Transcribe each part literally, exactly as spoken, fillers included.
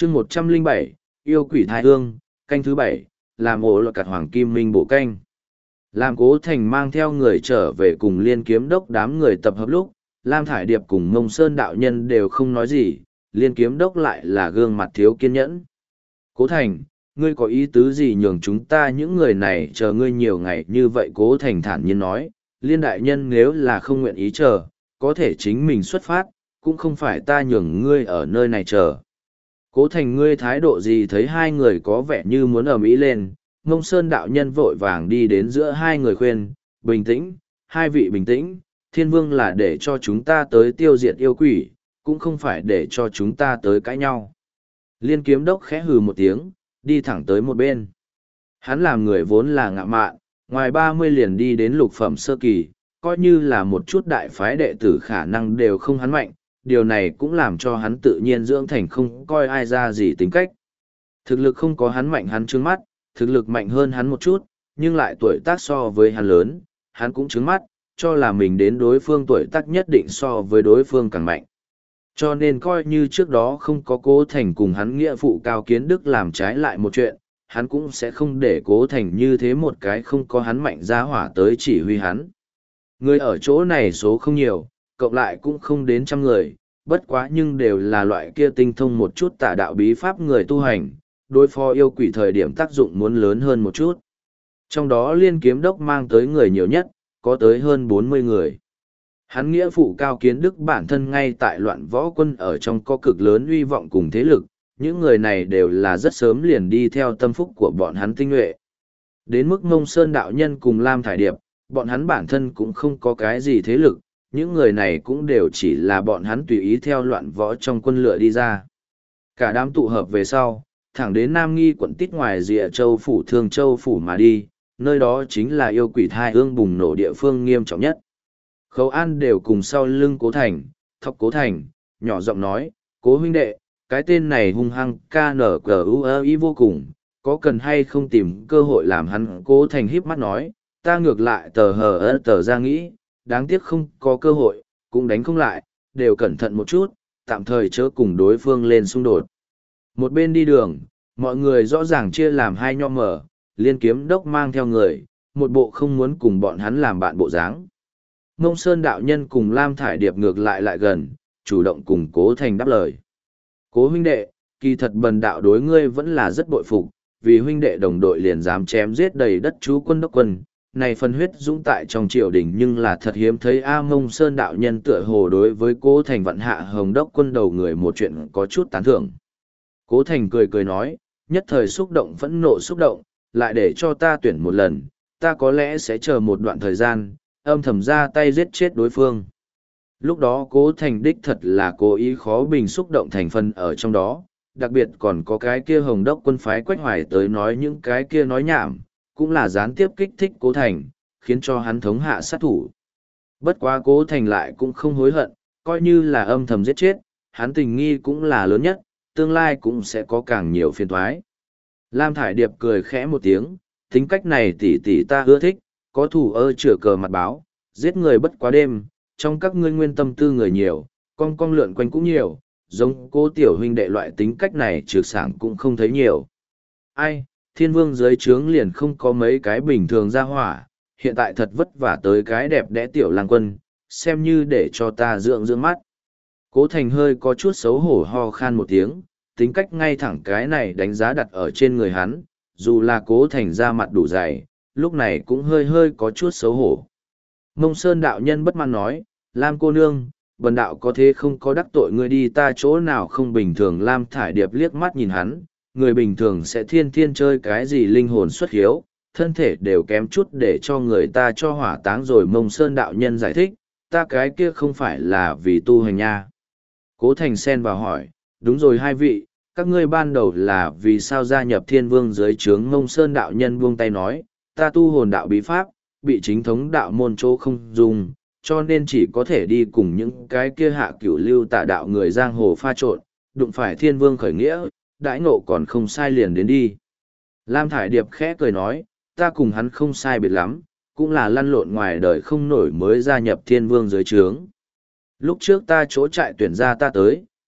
chương một trăm linh bảy yêu quỷ thai hương, canh thứ bảy, làm ổ lọt cặt hoàng kim minh bộ canh. Làm Cố Thành mang theo người trở về cùng Liên Kiếm Đốc đám người tập hợp lúc, Lam Thải Điệp cùng Mông Sơn đạo nhân đều không nói gì, Liên Kiếm Đốc lại là gương mặt thiếu kiên nhẫn. Cố Thành, ngươi có ý tứ gì nhường chúng ta những người này chờ ngươi nhiều ngày như vậy? Cố Thành thản nhiên nói, Liên đại nhân nếu là không nguyện ý chờ, có thể chính mình xuất phát, cũng không phải ta nhường ngươi ở nơi này chờ. Cố Thành, ngươi thái độ gì? Thấy hai người có vẻ như muốn ầm ĩ lên, Mông Sơn đạo nhân vội vàng đi đến giữa hai người khuyên, bình tĩnh, hai vị bình tĩnh, Thiên Vương là để cho chúng ta tới tiêu diệt yêu quỷ, cũng không phải để cho chúng ta tới cãi nhau. Liên Kiếm Đốc khẽ hừ một tiếng, đi thẳng tới một bên. Hắn làm người vốn là ngạ mạn, ngoài ba mươi liền đi đến lục phẩm sơ kỳ, coi như là một chút đại phái đệ tử khả năng đều không hắn mạnh, điều này cũng làm cho hắn tự nhiên dưỡng thành không coi ai ra gì tính cách. Thực lực không có hắn mạnh hắn trướng mắt, thực lực mạnh hơn hắn một chút, nhưng lại tuổi tác so với hắn lớn, hắn cũng trướng mắt, cho là mình đến đối phương tuổi tác nhất định so với đối phương càng mạnh. Cho nên coi như trước đó không có Cố Thành cùng hắn nghĩa phụ Cao Kiến Đức làm trái lại một chuyện, hắn cũng sẽ không để Cố Thành như thế một cái không có hắn mạnh ra hỏa tới chỉ huy hắn. Người ở chỗ này số không nhiều, cộng lại cũng không đến trăm người, bất quá nhưng đều là loại kia tinh thông một chút tả đạo bí pháp người tu hành, đối phó yêu quỷ thời điểm tác dụng muốn lớn hơn một chút. Trong đó Liên Kiếm Đốc mang tới người nhiều nhất, có tới hơn bốn mươi người. Hắn nghĩa phụ Cao Kiến Đức bản thân ngay tại loạn võ quân ở trong có cực lớn uy vọng cùng thế lực, những người này đều là rất sớm liền đi theo tâm phúc của bọn hắn tinh nhuệ. Đến mức Mông Sơn đạo nhân cùng Lam Thải Điệp, bọn hắn bản thân cũng không có cái gì thế lực, những người này cũng đều chỉ là bọn hắn tùy ý theo loạn võ trong quân lựa đi ra. Cả đám tụ hợp về sau, thẳng đến Nam Nghi quận tít ngoài Dịa Châu phủ Thương Châu phủ mà đi, nơi đó chính là yêu quỷ thai ương bùng nổ địa phương nghiêm trọng nhất. Khấu An đều cùng sau lưng Cố Thành, thọc Cố Thành, nhỏ giọng nói, Cố huynh đệ, cái tên này hung hăng ca nở cờ u ơ y vô cùng, có cần hay không tìm cơ hội làm hắn? Cố Thành híp mắt nói, ta ngược lại tờ hờ ơ tờ ra nghĩ, đáng tiếc không có cơ hội, cũng đánh không lại, đều cẩn thận một chút, tạm thời chớ cùng đối phương lên xung đột. Một bên đi đường, mọi người rõ ràng chia làm hai nho mở, Liên Kiếm Đốc mang theo người, một bộ không muốn cùng bọn hắn làm bạn bộ dáng. Mông Sơn đạo nhân cùng Lam Thải Điệp ngược lại lại gần, chủ động cùng Cố Thành đáp lời. Cố huynh đệ, kỳ thật bần đạo đối ngươi vẫn là rất bội phục, vì huynh đệ đồng đội liền dám chém giết đầy đất chú quân đốc quân, này phần huyết dũng tại trong triều đình nhưng là thật hiếm thấy. A Mông Sơn đạo nhân tựa hồ đối với Cố Thành vận hạ hồng đốc quân đầu người một chuyện có chút tán thưởng. Cố Thành cười cười nói, nhất thời xúc động phẫn nộ xúc động, lại để cho ta tuyển một lần, ta có lẽ sẽ chờ một đoạn thời gian, âm thầm ra tay giết chết đối phương. Lúc đó Cố Thành đích thật là cố ý khó bình xúc động thành phần ở trong đó, đặc biệt còn có cái kia hồng đốc quân phái Quách Hoài tới nói những cái kia nói nhảm, cũng là gián tiếp kích thích Cố Thành, khiến cho hắn thống hạ sát thủ. Bất quá Cố Thành lại cũng không hối hận, coi như là âm thầm giết chết, hắn tình nghi cũng là lớn nhất, tương lai cũng sẽ có càng nhiều phiền toái. Lam Thải Điệp cười khẽ một tiếng, tính cách này tỷ tỷ ta ưa thích, có thủ ơ chữa cờ mặt báo, giết người bất quá đêm, trong các ngươi nguyên tâm tư người nhiều, con con lượn quanh cũng nhiều, giống cô tiểu huynh đệ loại tính cách này trừ sảng cũng không thấy nhiều. Ai, Thiên Vương dưới trướng liền không có mấy cái bình thường ra hỏa, hiện tại thật vất vả tới cái đẹp đẽ tiểu lang quân, xem như để cho ta dưỡng dưỡng mắt. Cố Thành hơi có chút xấu hổ ho khan một tiếng, tính cách ngay thẳng cái này đánh giá đặt ở trên người hắn, dù là Cố Thành ra mặt đủ dày, lúc này cũng hơi hơi có chút xấu hổ. Mông Sơn đạo nhân bất mãn nói, Lam cô nương, bần đạo có thế không có đắc tội ngươi đi ta chỗ nào không bình thường. Lam Thải Điệp liếc mắt nhìn hắn, người bình thường sẽ thiên thiên chơi cái gì linh hồn xuất hiếu, thân thể đều kém chút để cho người ta cho hỏa táng rồi. Mông Sơn đạo nhân giải thích, ta cái kia không phải là vì tu hành nha. Cố Thành xen vào hỏi, đúng rồi hai vị, các ngươi ban đầu là vì sao gia nhập Thiên Vương dưới trướng? Mông Sơn đạo nhân buông tay nói, ta tu hồn đạo bí pháp, bị chính thống đạo môn chỗ không dùng, cho nên chỉ có thể đi cùng những cái kia hạ cửu lưu tà đạo người giang hồ pha trộn, đụng phải Thiên Vương khởi nghĩa, đãi ngộ còn không sai liền đến đi. Lam Thải Điệp khẽ cười nói, ta cùng hắn không sai biệt lắm, cũng là lăn lộn ngoài đời không nổi mới gia nhập Thiên Vương dưới trướng. Lúc trước ta chỗ trại tuyển ra ta tới,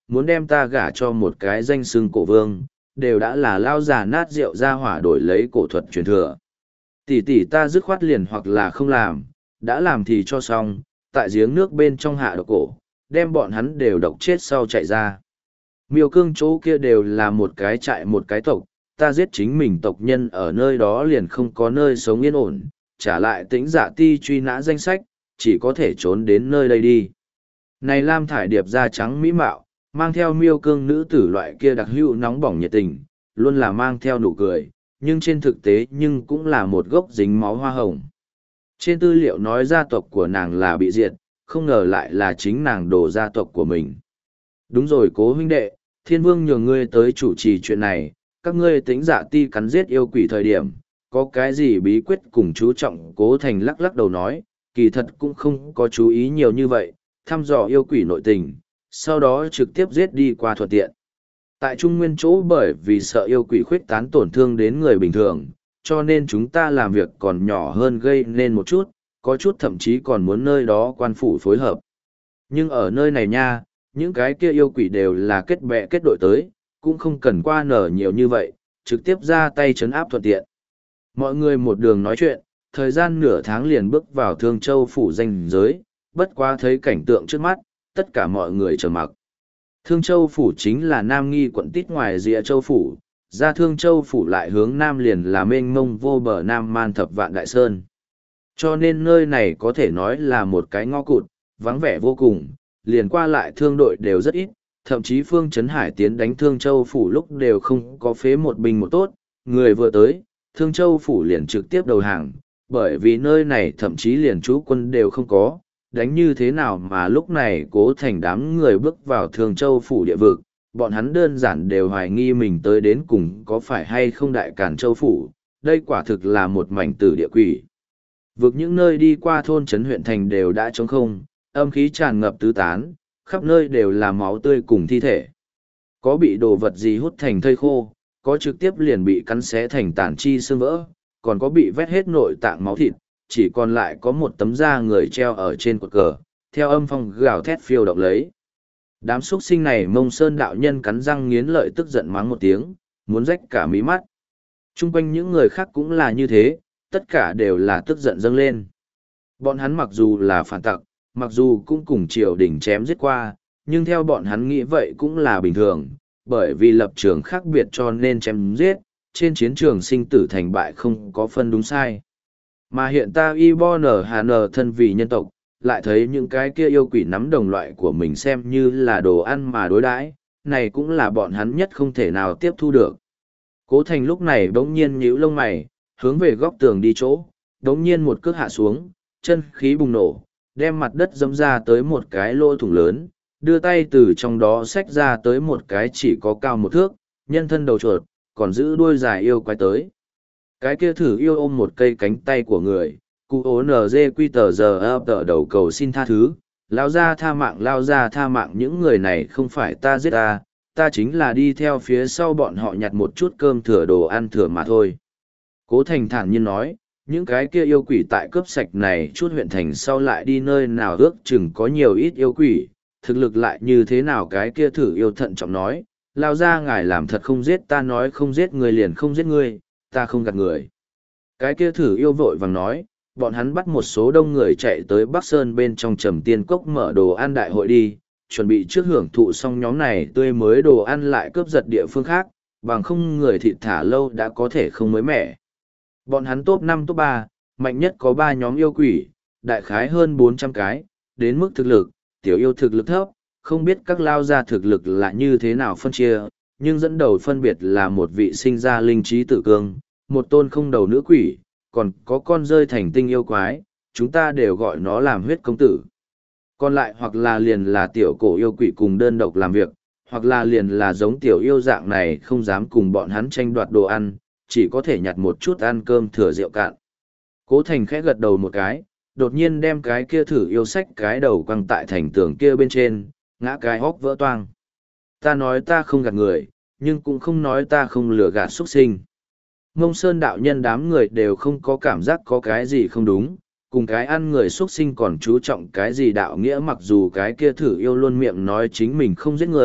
muốn đem ta gả cho một cái danh xưng cổ vương, đều đã là lao già nát rượu ra hỏa đổi lấy cổ thuật truyền thừa. Tỷ tỷ ta dứt khoát liền hoặc là không làm, đã làm thì cho xong, tại giếng nước bên trong hạ độc cổ, đem bọn hắn đều độc chết sau chạy ra. Miêu cương chỗ kia đều là một cái trại một cái tộc, ta giết chính mình tộc nhân ở nơi đó liền không có nơi sống yên ổn, trả lại tĩnh dạ ti truy nã danh sách, chỉ có thể trốn đến nơi đây đi. Này Lam Thải Điệp da trắng mỹ mạo, mang theo miêu cương nữ tử loại kia đặc hữu nóng bỏng nhiệt tình, luôn là mang theo nụ cười, nhưng trên thực tế nhưng cũng là một gốc dính máu hoa hồng. Trên tư liệu nói gia tộc của nàng là bị diệt, không ngờ lại là chính nàng đổ gia tộc của mình. Đúng rồi cố huynh đệ, thiên vương nhường ngươi tới chủ trì chuyện này, các ngươi tính dạ ti cắn giết yêu quỷ thời điểm, có cái gì bí quyết cùng chú trọng. Cố Thành lắc lắc đầu nói, kỳ thật cũng không có chú ý nhiều như vậy, thăm dò yêu quỷ nội tình, sau đó trực tiếp giết đi qua thuận tiện. Tại Trung Nguyên chỗ bởi vì sợ yêu quỷ khuếch tán tổn thương đến người bình thường, cho nên chúng ta làm việc còn nhỏ hơn gây nên một chút, có chút thậm chí còn muốn nơi đó quan phủ phối hợp. Nhưng ở nơi này nha, những cái kia yêu quỷ đều là kết bè kết đội tới, cũng không cần qua nở nhiều như vậy, trực tiếp ra tay trấn áp thuận tiện. Mọi người một đường nói chuyện, thời gian nửa tháng liền bước vào Thương Châu phủ danh giới, bất quá thấy cảnh tượng trước mắt, tất cả mọi người trầm mặc. Thương Châu phủ chính là Nam Nghi quận tít ngoài Dịa Châu phủ, ra Thương Châu phủ lại hướng Nam liền là mênh mông vô bờ Nam Man thập vạn đại sơn. Cho nên nơi này có thể nói là một cái ngõ cụt, vắng vẻ vô cùng, liền qua lại thương đội đều rất ít, thậm chí Phương Trấn Hải tiến đánh Thương Châu phủ lúc đều không có phế một binh một tốt, người vừa tới, Thương Châu phủ liền trực tiếp đầu hàng, bởi vì nơi này thậm chí liền trú quân đều không có, đánh như thế nào mà lúc này Cố Thành đám người bước vào Thương Châu phủ địa vực, bọn hắn đơn giản đều hoài nghi mình tới đến cùng có phải hay không Đại Càn Châu phủ, đây quả thực là một mảnh tử địa quỷ. Vực những nơi đi qua thôn trấn huyện thành đều đã trống không, âm khí tràn ngập tứ tán, khắp nơi đều là máu tươi cùng thi thể. Có bị đồ vật gì hút thành thây khô, có trực tiếp liền bị cắn xé thành tàn chi xương vỡ, còn có bị vét hết nội tạng máu thịt, chỉ còn lại có một tấm da người treo ở trên cột cờ, theo âm phong gào thét phiêu động lấy. Đám xuất sinh này Mông Sơn đạo nhân cắn răng nghiến lợi tức giận mắng một tiếng, muốn rách cả mí mắt. Trung quanh những người khác cũng là như thế, tất cả đều là tức giận dâng lên. Bọn hắn mặc dù là phản tặc, mặc dù cũng cùng triều đình chém giết qua, nhưng theo bọn hắn nghĩ vậy cũng là bình thường, bởi vì lập trường khác biệt cho nên chém giết, trên chiến trường sinh tử thành bại không có phân đúng sai. Mà hiện ta y bo nở hà nở thân vì nhân tộc, lại thấy những cái kia yêu quỷ nắm đồng loại của mình xem như là đồ ăn mà đối đãi, này cũng là bọn hắn nhất không thể nào tiếp thu được. Cố Thành lúc này bỗng nhiên nhíu lông mày, hướng về góc tường đi chỗ, bỗng nhiên một cước hạ xuống, chân khí bùng nổ, đem mặt đất dẫm ra tới một cái lỗ thủng lớn, đưa tay từ trong đó xách ra tới một cái chỉ có cao một thước, nhân thân đầu chuột, còn giữ đuôi dài yêu quái tới. Cái kia thử yêu ôm một cây cánh tay của người, cụ ố nờ dê quy tờ giờ ập tờ đầu cầu xin tha thứ, lao ra tha mạng lao ra tha mạng những người này không phải ta giết ta, ta chính là đi theo phía sau bọn họ nhặt một chút cơm thừa đồ ăn thừa mà thôi. Cố Thành thản nhiên nói, những cái kia yêu quỷ tại cướp sạch này chút huyện thành sau lại đi nơi nào ước chừng có nhiều ít yêu quỷ, thực lực lại như thế nào cái kia thử yêu thận trọng nói, lao ra ngài làm thật không giết ta nói không giết người liền không giết người, ta không gạt người. Cái kia thử yêu vội vàng nói, bọn hắn bắt một số đông người chạy tới Bắc Sơn bên trong Trầm Tiên Cốc mở đồ ăn đại hội đi, chuẩn bị trước hưởng thụ xong nhóm này tươi mới đồ ăn lại cướp giật địa phương khác, bằng không người thịt thả lâu đã có thể không mới mẻ. Bọn hắn top năm top ba, mạnh nhất có ba nhóm yêu quỷ, đại khái hơn bốn trăm cái, đến mức thực lực, tiểu yêu thực lực thấp, không biết các lao gia thực lực là như thế nào phân chia, nhưng dẫn đầu phân biệt là một vị sinh ra linh trí tử cương, một tôn không đầu nữ quỷ, còn có con rơi thành tinh yêu quái, chúng ta đều gọi nó làm huyết công tử. Còn lại hoặc là liền là tiểu cổ yêu quỷ cùng đơn độc làm việc, hoặc là liền là giống tiểu yêu dạng này không dám cùng bọn hắn tranh đoạt đồ ăn, chỉ có thể nhặt một chút ăn cơm thừa rượu cạn. Cố Thành khẽ gật đầu một cái, đột nhiên đem cái kia thử yêu sách cái đầu quăng tại thành tường kia bên trên, ngã cái hốc vỡ toang. Ta nói ta không gạt người, nhưng cũng không nói ta không lừa gạt xuất sinh. Mông Sơn đạo nhân đám người đều không có cảm giác có cái gì không đúng, cùng cái ăn người xuất sinh còn chú trọng cái gì đạo nghĩa mặc dù cái kia thử yêu luôn miệng nói chính mình không giết người,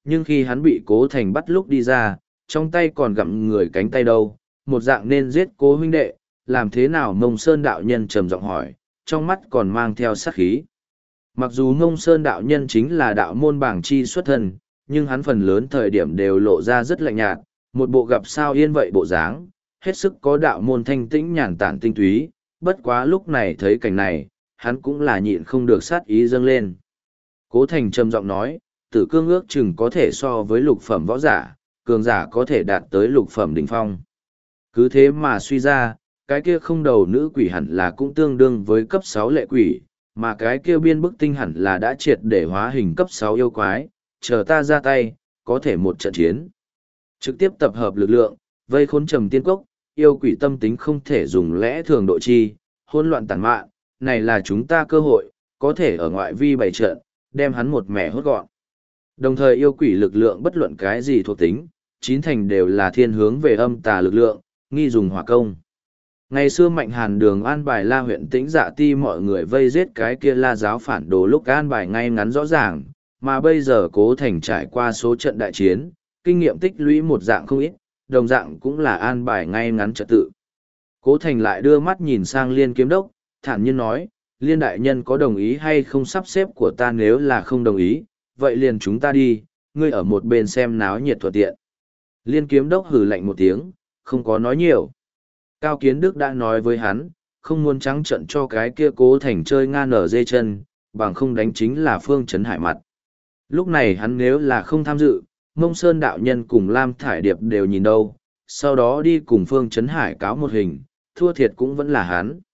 nhưng khi hắn bị Cố Thành bắt lúc đi ra, trong tay còn gặm người cánh tay đâu, một dạng nên giết Cố huynh đệ, làm thế nào? Mông Sơn đạo nhân trầm giọng hỏi, trong mắt còn mang theo sát khí. Mặc dù Mông Sơn đạo nhân chính là đạo môn bảng chi xuất thân, nhưng hắn phần lớn thời điểm đều lộ ra rất lạnh nhạt, một bộ gặp sao yên vậy bộ dáng, hết sức có đạo môn thanh tĩnh nhàn tản tinh túy, bất quá lúc này thấy cảnh này, hắn cũng là nhịn không được sát ý dâng lên. Cố Thành trầm giọng nói, Tử Cương ước chừng có thể so với lục phẩm võ giả, cường giả có thể đạt tới lục phẩm đỉnh phong. Cứ thế mà suy ra, cái kia không đầu nữ quỷ hẳn là cũng tương đương với cấp sáu lệ quỷ, mà cái kia biên bức tinh hẳn là đã triệt để hóa hình cấp sáu yêu quái, chờ ta ra tay, có thể một trận chiến. Trực tiếp tập hợp lực lượng, vây khốn Trầm Tiên Cốc, yêu quỷ tâm tính không thể dùng lẽ thường độ chi, hỗn loạn tàn mạn, này là chúng ta cơ hội, có thể ở ngoại vi bày trận, đem hắn một mẻ hốt gọn. Đồng thời yêu quỷ lực lượng bất luận cái gì thuộc tính, chín thành đều là thiên hướng về âm tà lực lượng, nghi dùng hỏa công. Ngày xưa Mạnh Hàn Đường an bài La huyện Tĩnh Dạ Ti mọi người vây giết cái kia La giáo phản đồ lúc an bài ngay ngắn rõ ràng, mà bây giờ Cố Thành trải qua số trận đại chiến, kinh nghiệm tích lũy một dạng không ít, đồng dạng cũng là an bài ngay ngắn trật tự. Cố Thành lại đưa mắt nhìn sang Liên Kiếm Đốc, thản nhiên nói, Liên đại nhân có đồng ý hay không sắp xếp của ta? Nếu là không đồng ý, vậy liền chúng ta đi, ngươi ở một bên xem náo nhiệt thuận tiện. Liên Kiếm Đốc hừ lạnh một tiếng, không có nói nhiều. Cao Kiến Đức đã nói với hắn, không muốn trắng trận cho cái kia Cố Thành chơi ngan ở dê chân, bằng không đánh chính là Phương Trấn Hải mặt. Lúc này hắn nếu là không tham dự, Mông Sơn đạo nhân cùng Lam Thải Điệp đều nhìn đâu, sau đó đi cùng Phương Trấn Hải cáo một hình, thua thiệt cũng vẫn là hắn.